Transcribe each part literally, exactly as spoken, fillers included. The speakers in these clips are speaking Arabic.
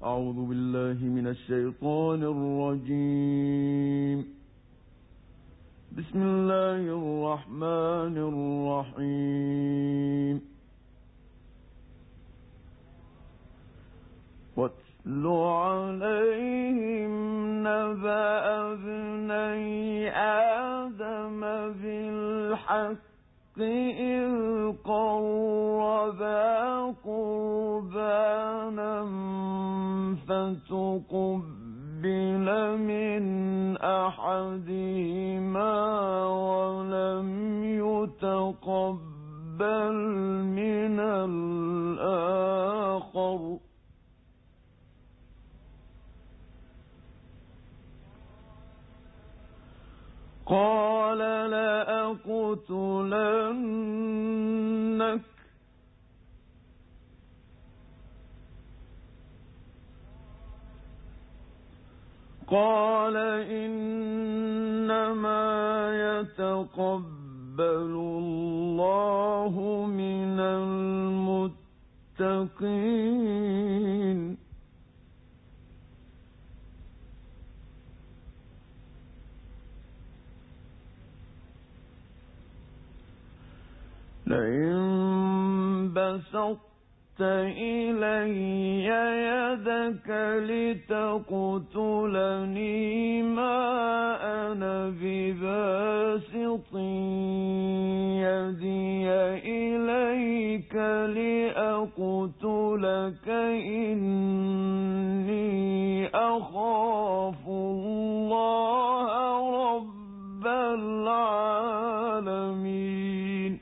أعوذ بالله من الشيطان الرجيم. بسم الله الرحمن الرحيم. واتل عليهم نبأ ابني آدم بالحق إذ قربا قربانا فتقبل من أحدهما ولم يتقبل من الآخر قال لأقتلنك قال إنما يتقبل الله من المتقين لئن بسطت إلي يدك لتقتلني ما أنا بباسط يدي إليك لأقتلك إني أخاف الله رب العالمين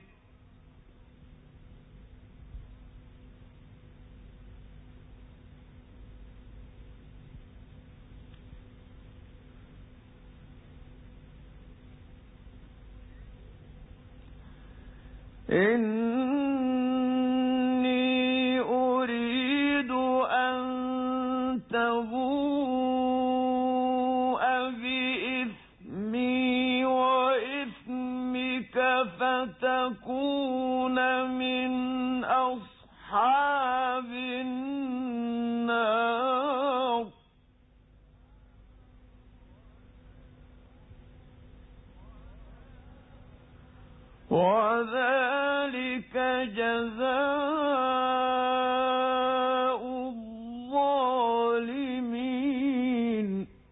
إني أريد أن تبوء بإثمي وإثمك فتكون من أصحاب النار وذلك جزاء الظالمين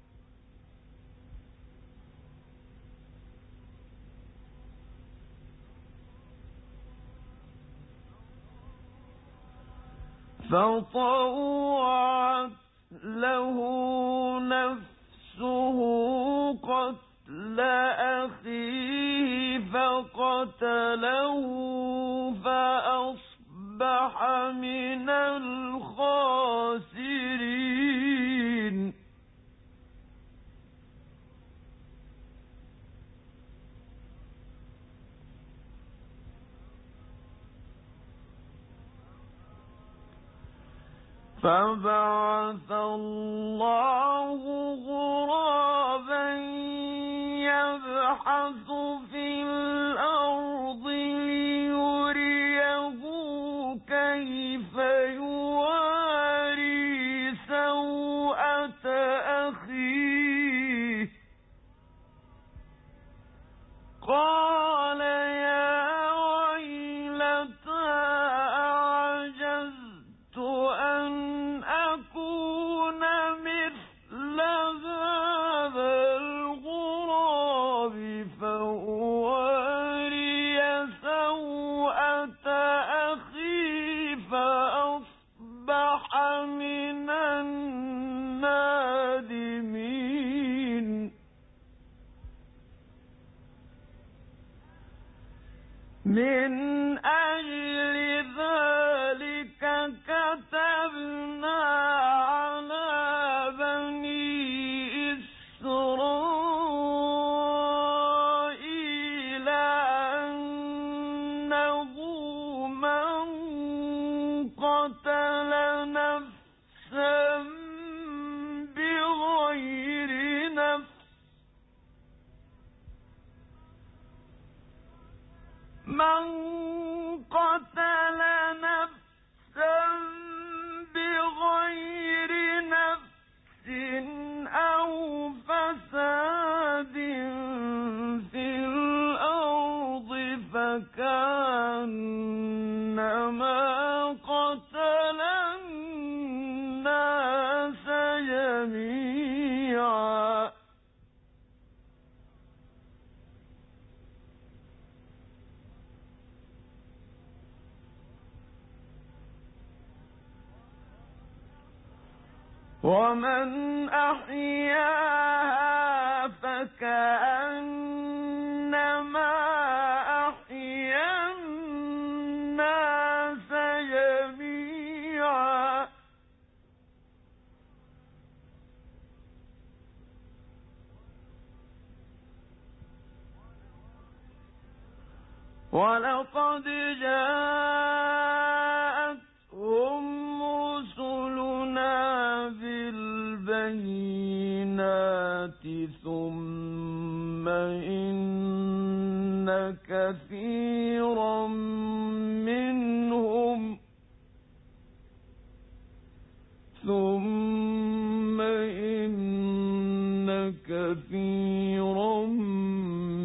فطوعت له نفسه قتل أخيه فقتله فأصبح من الخاسرين فبعث الله غرابا يبحث في الأرض ليريه كيف يواري سوءة أخيه قال يا ويلتى أعجزت أن أكون مثل هذا الغراب فأواري سوءة أخي فأصبح من النادمين من أجل ذلك كتبنا على بني إسرائيل أنه من قتل نفسا بغير نفس من ومن أحياها فكأنما أحيا الناس جميعا ولقد جاءتهم رسلنا بالبينات ثم إن كثيرا منهم ثم إن كثيرا